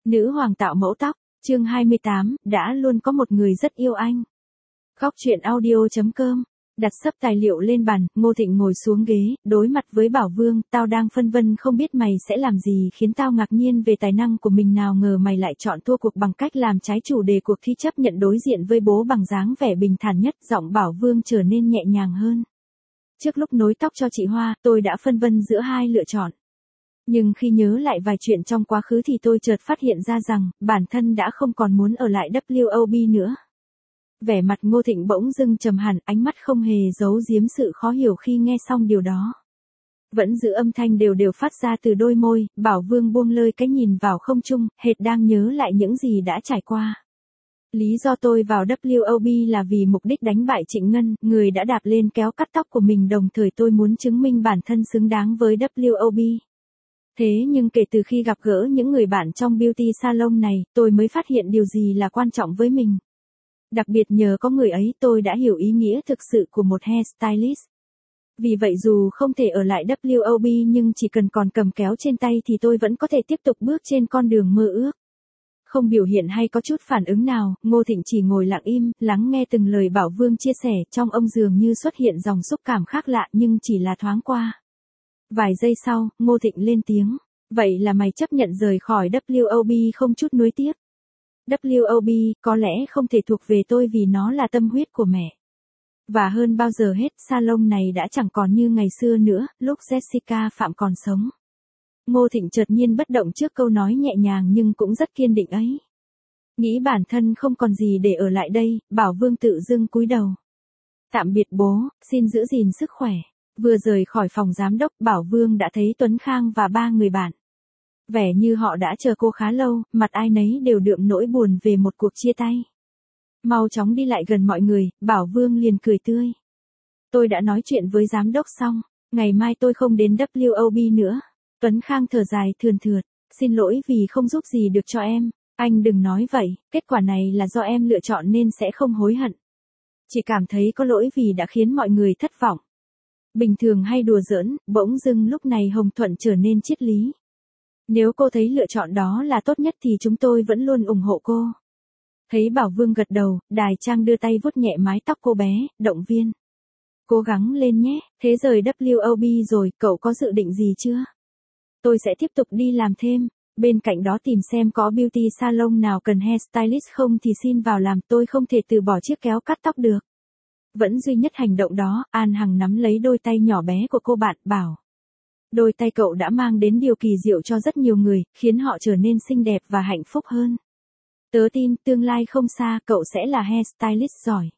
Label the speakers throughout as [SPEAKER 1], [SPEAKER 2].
[SPEAKER 1] Nữ hoàng tạo mẫu tóc, chương 28, đã luôn có một người rất yêu anh. Góc truyện audio.com. Đặt sấp tài liệu lên bàn, Ngô Thịnh ngồi xuống ghế, đối mặt với Bảo Vương, tao đang phân vân không biết mày sẽ làm gì khiến tao ngạc nhiên về tài năng của mình, nào ngờ mày lại chọn thua cuộc bằng cách làm trái chủ đề cuộc thi, chấp nhận đối diện với bố bằng dáng vẻ bình thản nhất. Giọng Bảo Vương trở nên nhẹ nhàng hơn. Trước lúc nối tóc cho chị Hoa, tôi đã phân vân giữa hai lựa chọn. Nhưng khi nhớ lại vài chuyện trong quá khứ thì tôi chợt phát hiện ra rằng, bản thân đã không còn muốn ở lại WOB nữa. Vẻ mặt Ngô Thịnh bỗng dưng trầm hẳn, ánh mắt không hề giấu giếm sự khó hiểu khi nghe xong điều đó. Vẫn giữ âm thanh đều đều phát ra từ đôi môi, Bảo Vương buông lơi cái nhìn vào không trung, hệt đang nhớ lại những gì đã trải qua. Lý do tôi vào WOB là vì mục đích đánh bại Trịnh Ngân, người đã đạp lên kéo cắt tóc của mình, đồng thời tôi muốn chứng minh bản thân xứng đáng với WOB. Thế nhưng kể từ khi gặp gỡ những người bạn trong beauty salon này, tôi mới phát hiện điều gì là quan trọng với mình. Đặc biệt nhờ có người ấy, tôi đã hiểu ý nghĩa thực sự của một hairstylist. Vì vậy dù không thể ở lại WOB nhưng chỉ cần còn cầm kéo trên tay thì tôi vẫn có thể tiếp tục bước trên con đường mơ ước. Không biểu hiện hay có chút phản ứng nào, Ngô Thịnh chỉ ngồi lặng im, lắng nghe từng lời Bảo Vương chia sẻ. Trong ông dường như xuất hiện dòng xúc cảm khác lạ nhưng chỉ là thoáng qua. Vài giây sau, Ngô Thịnh lên tiếng. Vậy là mày chấp nhận rời khỏi WOB không chút nuối tiếc? WOB có lẽ không thể thuộc về tôi vì nó là tâm huyết của mẹ. Và hơn bao giờ hết, salon này đã chẳng còn như ngày xưa nữa, lúc Jessica Phạm còn sống. Ngô Thịnh chợt nhiên bất động trước câu nói nhẹ nhàng nhưng cũng rất kiên định ấy. Nghĩ bản thân không còn gì để ở lại đây, Bảo Vương tự dưng cúi đầu. Tạm biệt bố, xin giữ gìn sức khỏe. Vừa rời khỏi phòng giám đốc, Bảo Vương đã thấy Tuấn Khang và ba người bạn. Vẻ như họ đã chờ cô khá lâu, mặt ai nấy đều đượm nỗi buồn về một cuộc chia tay. Mau chóng đi lại gần mọi người, Bảo Vương liền cười tươi. Tôi đã nói chuyện với giám đốc xong, ngày mai tôi không đến WOB nữa. Tuấn Khang thở dài thườn thượt, xin lỗi vì không giúp gì được cho em. Anh đừng nói vậy, kết quả này là do em lựa chọn nên sẽ không hối hận. Chỉ cảm thấy có lỗi vì đã khiến mọi người thất vọng. Bình thường hay đùa giỡn, bỗng dưng lúc này Hồng Thuận trở nên triết lý. Nếu cô thấy lựa chọn đó là tốt nhất thì chúng tôi vẫn luôn ủng hộ cô. Thấy Bảo Vương gật đầu, Đài Trang đưa tay vuốt nhẹ mái tóc cô bé, động viên. Cố gắng lên nhé, thế rời WOB rồi, cậu có dự định gì chưa? Tôi sẽ tiếp tục đi làm thêm, bên cạnh đó tìm xem có beauty salon nào cần hairstylist không thì xin vào làm, tôi không thể từ bỏ chiếc kéo cắt tóc được. Vẫn duy nhất hành động đó, An Hằng nắm lấy đôi tay nhỏ bé của cô bạn, bảo. Đôi tay cậu đã mang đến điều kỳ diệu cho rất nhiều người, khiến họ trở nên xinh đẹp và hạnh phúc hơn. Tớ tin, tương lai không xa, cậu sẽ là hairstylist giỏi.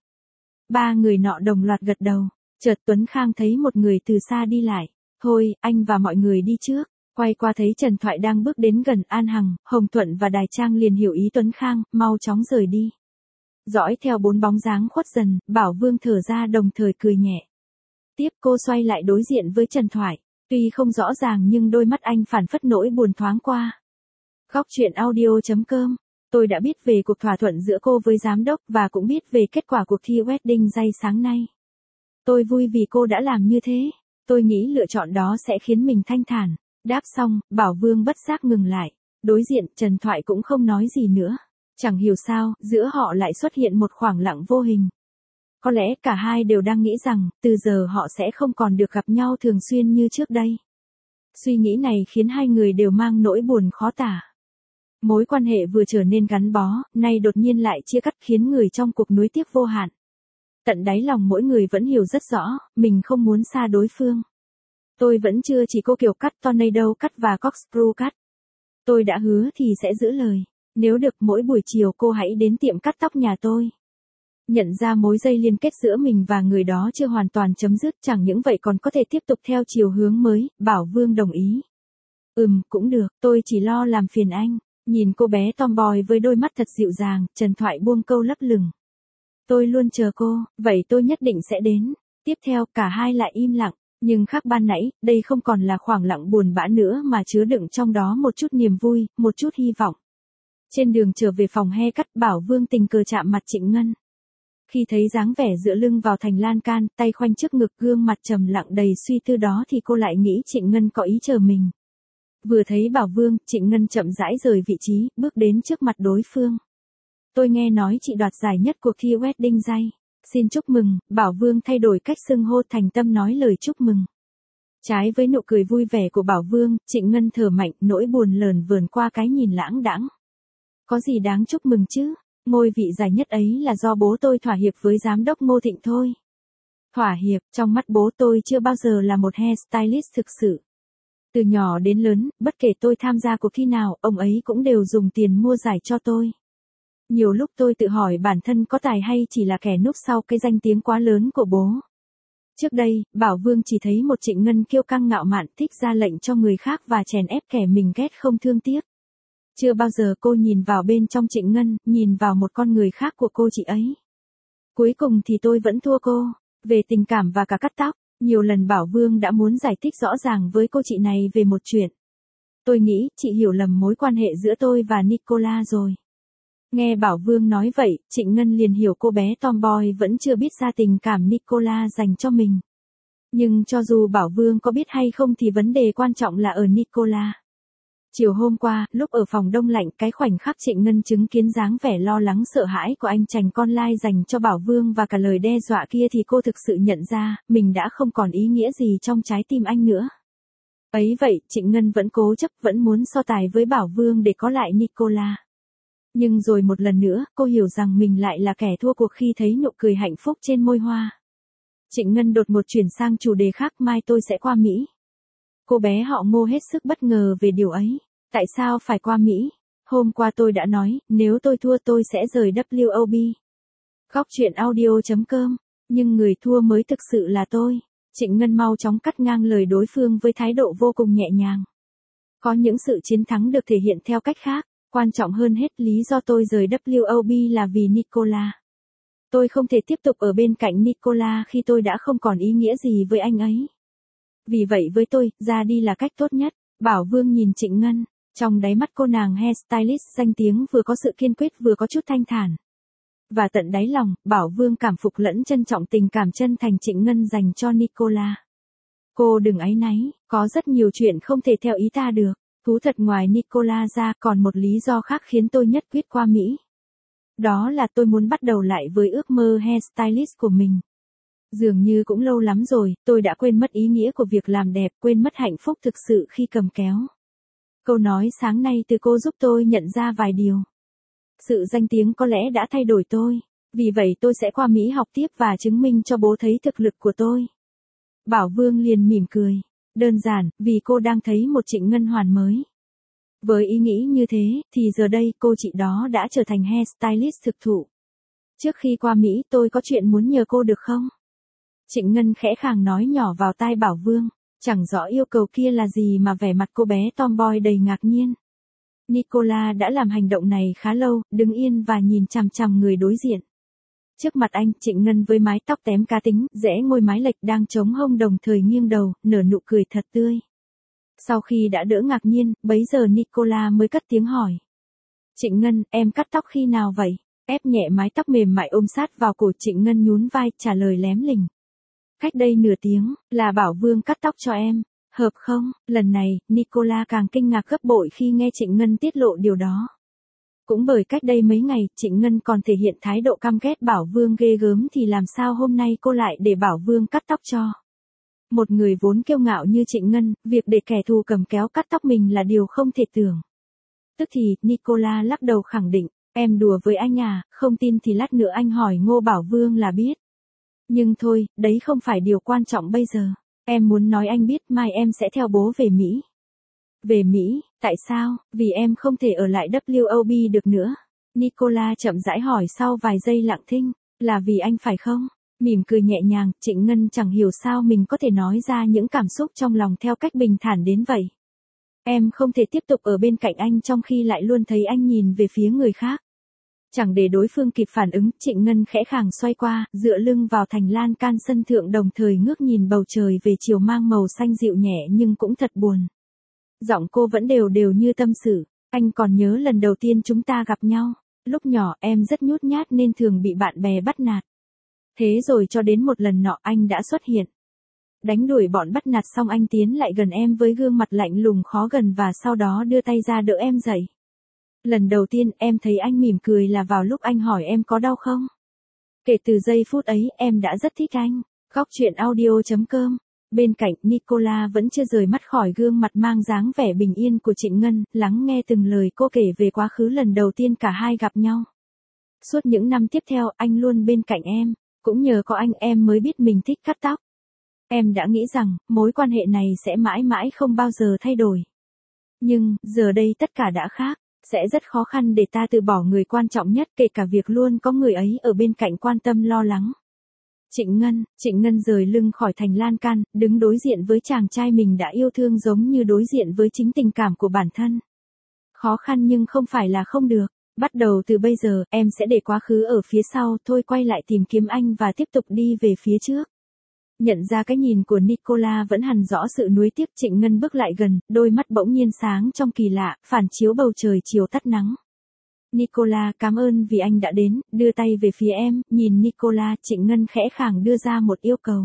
[SPEAKER 1] Ba người nọ đồng loạt gật đầu. Chợt Tuấn Khang thấy một người từ xa đi lại. Thôi, anh và mọi người đi trước. Quay qua thấy Trần Thoại đang bước đến gần, An Hằng, Hồng Thuận và Đài Trang liền hiểu ý Tuấn Khang, mau chóng rời đi. Dõi theo bốn bóng dáng khuất dần, Bảo Vương thở ra đồng thời cười nhẹ. Tiếp cô xoay lại đối diện với Trần Thoại. Tuy không rõ ràng nhưng đôi mắt anh phản phất nỗi buồn thoáng qua. Góc truyện audio.com. Tôi đã biết về cuộc thỏa thuận giữa cô với giám đốc và cũng biết về kết quả cuộc thi wedding day sáng nay. Tôi vui vì cô đã làm như thế. Tôi nghĩ lựa chọn đó sẽ khiến mình thanh thản. Đáp xong, Bảo Vương bất giác ngừng lại. Đối diện, Trần Thoại cũng không nói gì nữa. Chẳng hiểu sao, giữa họ lại xuất hiện một khoảng lặng vô hình. Có lẽ cả hai đều đang nghĩ rằng, từ giờ họ sẽ không còn được gặp nhau thường xuyên như trước đây. Suy nghĩ này khiến hai người đều mang nỗi buồn khó tả. Mối quan hệ vừa trở nên gắn bó, nay đột nhiên lại chia cắt khiến người trong cuộc nuối tiếc vô hạn. Tận đáy lòng mỗi người vẫn hiểu rất rõ, mình không muốn xa đối phương. Tôi vẫn chưa chỉ cô kiểu cắt tornado cắt và corkscrew cắt. Tôi đã hứa thì sẽ giữ lời. Nếu được mỗi buổi chiều cô hãy đến tiệm cắt tóc nhà tôi. Nhận ra mối dây liên kết giữa mình và người đó chưa hoàn toàn chấm dứt, chẳng những vậy còn có thể tiếp tục theo chiều hướng mới, Bảo Vương đồng ý. Cũng được, tôi chỉ lo làm phiền anh. Nhìn cô bé tomboy với đôi mắt thật dịu dàng, Trần Thoại buông câu lấp lửng. Tôi luôn chờ cô, vậy tôi nhất định sẽ đến. Tiếp theo, cả hai lại im lặng, nhưng khác ban nãy, đây không còn là khoảng lặng buồn bã nữa mà chứa đựng trong đó một chút niềm vui, một chút hy vọng. Trên đường trở về phòng haircut, Bảo Vương tình cờ chạm mặt Trịnh Ngân. Khi thấy dáng vẻ dựa lưng vào thành lan can, tay khoanh trước ngực, gương mặt trầm lặng đầy suy tư đó thì cô lại nghĩ Trịnh Ngân có ý chờ mình. Vừa thấy Bảo Vương, Trịnh Ngân chậm rãi rời vị trí, bước đến trước mặt đối phương. Tôi nghe nói chị đoạt giải nhất cuộc thi wedding day. Xin chúc mừng, Bảo Vương thay đổi cách xưng hô, thành tâm nói lời chúc mừng. Trái với nụ cười vui vẻ của Bảo Vương, Trịnh Ngân thở mạnh, nỗi buồn lờn vờn qua cái nhìn lãng đãng. Có gì đáng chúc mừng chứ, ngôi vị giải nhất ấy là do bố tôi thỏa hiệp với giám đốc Ngô Thịnh thôi. Thỏa hiệp, trong mắt bố tôi chưa bao giờ là một hairstylist thực sự. Từ nhỏ đến lớn, bất kể tôi tham gia cuộc thi nào, ông ấy cũng đều dùng tiền mua giải cho tôi. Nhiều lúc tôi tự hỏi bản thân có tài hay chỉ là kẻ núp sau cái danh tiếng quá lớn của bố. Trước đây, Bảo Vương chỉ thấy một Trịnh Ngân kiêu căng ngạo mạn, thích ra lệnh cho người khác và chèn ép kẻ mình ghét không thương tiếc. Chưa bao giờ cô nhìn vào bên trong Trịnh Ngân, nhìn vào một con người khác của cô chị ấy. Cuối cùng thì tôi vẫn thua cô. Về tình cảm và cả cắt tóc, nhiều lần Bảo Vương đã muốn giải thích rõ ràng với cô chị này về một chuyện. Tôi nghĩ chị hiểu lầm mối quan hệ giữa tôi và Nicola rồi. Nghe Bảo Vương nói vậy, Trịnh Ngân liền hiểu cô bé tomboy vẫn chưa biết ra tình cảm Nicola dành cho mình. Nhưng cho dù Bảo Vương có biết hay không thì vấn đề quan trọng là ở Nicola. Chiều hôm qua, lúc ở phòng đông lạnh, cái khoảnh khắc Trịnh Ngân chứng kiến dáng vẻ lo lắng sợ hãi của anh chàng con lai dành cho Bảo Vương và cả lời đe dọa kia thì cô thực sự nhận ra, mình đã không còn ý nghĩa gì trong trái tim anh nữa. Ấy vậy, Trịnh Ngân vẫn cố chấp, vẫn muốn so tài với Bảo Vương để có lại Nicola. Nhưng rồi một lần nữa, cô hiểu rằng mình lại là kẻ thua cuộc khi thấy nụ cười hạnh phúc trên môi Hoa. Trịnh Ngân đột ngột chuyển sang chủ đề khác, mai tôi sẽ qua Mỹ. Cô bé họ Ngô hết sức bất ngờ về điều ấy. Tại sao phải qua Mỹ? Hôm qua tôi đã nói, nếu tôi thua tôi sẽ rời WOB. Góc truyện audio.com. Nhưng người thua mới thực sự là tôi. Trịnh Ngân mau chóng cắt ngang lời đối phương với thái độ vô cùng nhẹ nhàng. Có những sự chiến thắng được thể hiện theo cách khác. Quan trọng hơn hết, lý do tôi rời WOB là vì Nicola. Tôi không thể tiếp tục ở bên cạnh Nicola khi tôi đã không còn ý nghĩa gì với anh ấy. Vì vậy với tôi, ra đi là cách tốt nhất. Bảo Vương nhìn Trịnh Ngân. Trong đáy mắt cô nàng hairstylist danh tiếng vừa có sự kiên quyết vừa có chút thanh thản. Và tận đáy lòng, Bảo Vương cảm phục lẫn trân trọng tình cảm chân thành Trịnh Ngân dành cho Nicola. Cô đừng áy náy, có rất nhiều chuyện không thể theo ý ta được. Thú thật, ngoài Nicola ra còn một lý do khác khiến tôi nhất quyết qua Mỹ. Đó là tôi muốn bắt đầu lại với ước mơ hairstylist của mình. Dường như cũng lâu lắm rồi, tôi đã quên mất ý nghĩa của việc làm đẹp, quên mất hạnh phúc thực sự khi cầm kéo. Câu nói sáng nay từ cô giúp tôi nhận ra vài điều. Sự danh tiếng có lẽ đã thay đổi tôi. Vì vậy tôi sẽ qua Mỹ học tiếp và chứng minh cho bố thấy thực lực của tôi. Bảo Vương liền mỉm cười. Đơn giản, vì cô đang thấy một Trịnh Ngân hoàn mới. Với ý nghĩ như thế, thì giờ đây cô chị đó đã trở thành hairstylist thực thụ. Trước khi qua Mỹ tôi có chuyện muốn nhờ cô được không? Trịnh Ngân khẽ khàng nói nhỏ vào tai Bảo Vương. Chẳng rõ yêu cầu kia là gì mà vẻ mặt cô bé tomboy đầy ngạc nhiên. Nicola đã làm hành động này khá lâu, đứng yên và nhìn chằm chằm người đối diện. Trước mặt anh, Trịnh Ngân với mái tóc tém cá tính, rẽ ngôi mái lệch đang chống hông đồng thời nghiêng đầu, nở nụ cười thật tươi. Sau khi đã đỡ ngạc nhiên, bấy giờ Nicola mới cất tiếng hỏi. Trịnh Ngân, em cắt tóc khi nào vậy? Ép nhẹ mái tóc mềm mại ôm sát vào cổ, Trịnh Ngân nhún vai, trả lời lém lỉnh. Cách đây nửa tiếng, là Bảo Vương cắt tóc cho em. Hợp không? Lần này, Nicola càng kinh ngạc gấp bội khi nghe Trịnh Ngân tiết lộ điều đó. Cũng bởi cách đây mấy ngày, Trịnh Ngân còn thể hiện thái độ căm ghét Bảo Vương ghê gớm thì làm sao hôm nay cô lại để Bảo Vương cắt tóc cho. Một người vốn kiêu ngạo như Trịnh Ngân, việc để kẻ thù cầm kéo cắt tóc mình là điều không thể tưởng. Tức thì, Nicola lắc đầu khẳng định, em đùa với anh à, không tin thì lát nữa anh hỏi Ngô Bảo Vương là biết. Nhưng thôi, đấy không phải điều quan trọng bây giờ. Em muốn nói anh biết mai em sẽ theo bố về Mỹ. Về Mỹ, tại sao? Vì em không thể ở lại WOB được nữa. Nicola chậm rãi hỏi sau vài giây lặng thinh. Là vì anh phải không? Mỉm cười nhẹ nhàng, Trịnh Ngân chẳng hiểu sao mình có thể nói ra những cảm xúc trong lòng theo cách bình thản đến vậy. Em không thể tiếp tục ở bên cạnh anh trong khi lại luôn thấy anh nhìn về phía người khác. Chẳng để đối phương kịp phản ứng, Trịnh Ngân khẽ khàng xoay qua, dựa lưng vào thành lan can sân thượng đồng thời ngước nhìn bầu trời về chiều mang màu xanh dịu nhẹ nhưng cũng thật buồn. Giọng cô vẫn đều đều như tâm sự. Anh còn nhớ lần đầu tiên chúng ta gặp nhau. Lúc nhỏ em rất nhút nhát nên thường bị bạn bè bắt nạt. Thế rồi cho đến một lần nọ anh đã xuất hiện. Đánh đuổi bọn bắt nạt xong anh tiến lại gần em với gương mặt lạnh lùng khó gần và sau đó đưa tay ra đỡ em dậy. Lần đầu tiên em thấy anh mỉm cười là vào lúc anh hỏi em có đau không. Kể từ giây phút ấy em đã rất thích anh. Góc chuyện audio.com. Bên cạnh Nicola vẫn chưa rời mắt khỏi gương mặt mang dáng vẻ bình yên của Trịnh Ngân, lắng nghe từng lời cô kể về quá khứ lần đầu tiên cả hai gặp nhau. Suốt những năm tiếp theo anh luôn bên cạnh em, cũng nhờ có anh em mới biết mình thích cắt tóc. Em đã nghĩ rằng mối quan hệ này sẽ mãi mãi không bao giờ thay đổi. Nhưng giờ đây tất cả đã khác, sẽ rất khó khăn để ta từ bỏ người quan trọng nhất, kể cả việc luôn có người ấy ở bên cạnh quan tâm lo lắng. Trịnh Ngân rời lưng khỏi thành lan can, đứng đối diện với chàng trai mình đã yêu thương giống như đối diện với chính tình cảm của bản thân. Khó khăn nhưng không phải là không được. Bắt đầu từ bây giờ, em sẽ để quá khứ ở phía sau, thôi quay lại tìm kiếm anh và tiếp tục đi về phía trước. Nhận ra cái nhìn của Nicola vẫn hằn rõ sự nuối tiếc, Trịnh Ngân bước lại gần, đôi mắt bỗng nhiên sáng trong kỳ lạ, phản chiếu bầu trời chiều tắt nắng. Nicola, cảm ơn vì anh đã đến, đưa tay về phía em, nhìn Nicola, Trịnh Ngân khẽ khàng đưa ra một yêu cầu.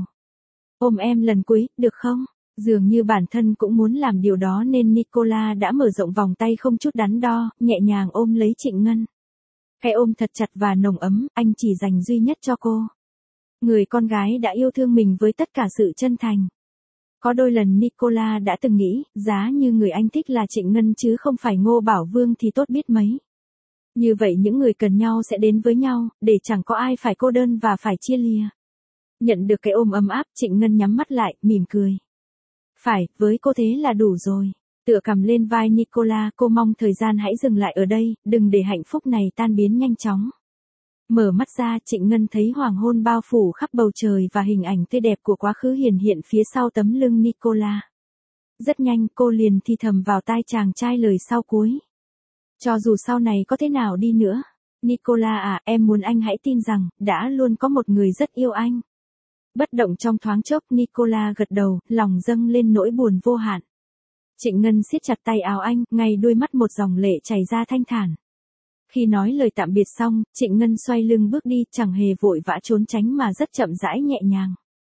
[SPEAKER 1] Ôm em lần cuối, được không? Dường như bản thân cũng muốn làm điều đó nên Nicola đã mở rộng vòng tay không chút đắn đo, nhẹ nhàng ôm lấy Trịnh Ngân. Cái ôm thật chặt và nồng ấm, anh chỉ dành duy nhất cho cô. Người con gái đã yêu thương mình với tất cả sự chân thành. Có đôi lần Nicola đã từng nghĩ, giá như người anh thích là Trịnh Ngân chứ không phải Ngô Bảo Vương thì tốt biết mấy. Như vậy những người cần nhau sẽ đến với nhau, để chẳng có ai phải cô đơn và phải chia lìa. Nhận được cái ôm ấm áp, Trịnh Ngân nhắm mắt lại, mỉm cười. Phải, với cô thế là đủ rồi. Tựa cằm lên vai Nicola, cô mong thời gian hãy dừng lại ở đây, đừng để hạnh phúc này tan biến nhanh chóng. Mở mắt ra, Trịnh Ngân thấy hoàng hôn bao phủ khắp bầu trời và hình ảnh tươi đẹp của quá khứ hiển hiện phía sau tấm lưng Nicola. Rất nhanh cô liền thì thầm vào tai chàng trai lời sau cuối. Cho dù sau này có thế nào đi nữa, Nicola à, em muốn anh hãy tin rằng, đã luôn có một người rất yêu anh. Bất động trong thoáng chốc, Nicola gật đầu, lòng dâng lên nỗi buồn vô hạn. Trịnh Ngân siết chặt tay áo anh, ngay đôi mắt một dòng lệ chảy ra thanh thản. Khi nói lời tạm biệt xong, Trịnh Ngân xoay lưng bước đi, chẳng hề vội vã trốn tránh mà rất chậm rãi nhẹ nhàng.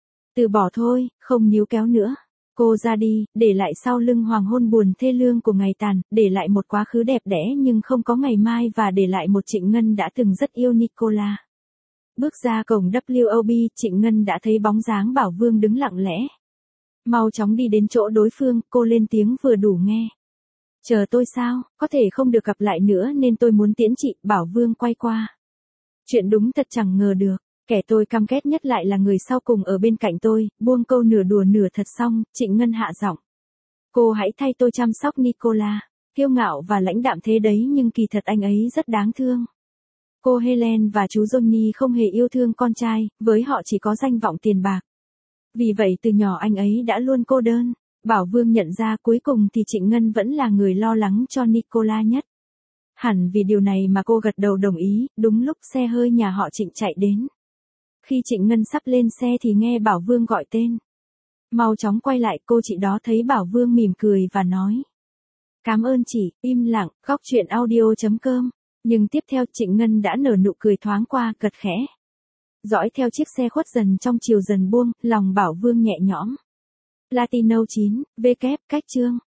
[SPEAKER 1] Từ bỏ thôi, không níu kéo nữa. Cô ra đi, để lại sau lưng hoàng hôn buồn thê lương của ngày tàn, để lại một quá khứ đẹp đẽ nhưng không có ngày mai và để lại một Trịnh Ngân đã từng rất yêu Nicola. Bước ra cổng WOB, Trịnh Ngân đã thấy bóng dáng Bảo Vương đứng lặng lẽ. Mau chóng đi đến chỗ đối phương, cô lên tiếng vừa đủ nghe. Chờ tôi sao, có thể không được gặp lại nữa nên tôi muốn tiễn chị, Bảo Vương quay qua. Chuyện đúng thật chẳng ngờ được, kẻ tôi căm ghét nhất lại là người sau cùng ở bên cạnh tôi, buông câu nửa đùa nửa thật xong, Trịnh Ngân hạ giọng. Cô hãy thay tôi chăm sóc Nicola, kiêu ngạo và lãnh đạm thế đấy nhưng kỳ thật anh ấy rất đáng thương. Cô Helen và chú Johnny không hề yêu thương con trai, với họ chỉ có danh vọng tiền bạc. Vì vậy từ nhỏ anh ấy đã luôn cô đơn. Bảo Vương nhận ra cuối cùng thì Trịnh Ngân vẫn là người lo lắng cho Nicola nhất. Hẳn vì điều này mà cô gật đầu đồng ý, đúng lúc xe hơi nhà họ Trịnh chạy đến. Khi Trịnh Ngân sắp lên xe thì nghe Bảo Vương gọi tên. Mau chóng quay lại, cô chị đó thấy Bảo Vương mỉm cười và nói. Cảm ơn chị, im lặng, góc chuyện audio.com. Nhưng tiếp theo Trịnh Ngân đã nở nụ cười thoáng qua, gật khẽ. Dõi theo chiếc xe khuất dần trong chiều dần buông, lòng Bảo Vương nhẹ nhõm. Latino 9, W, cách chương.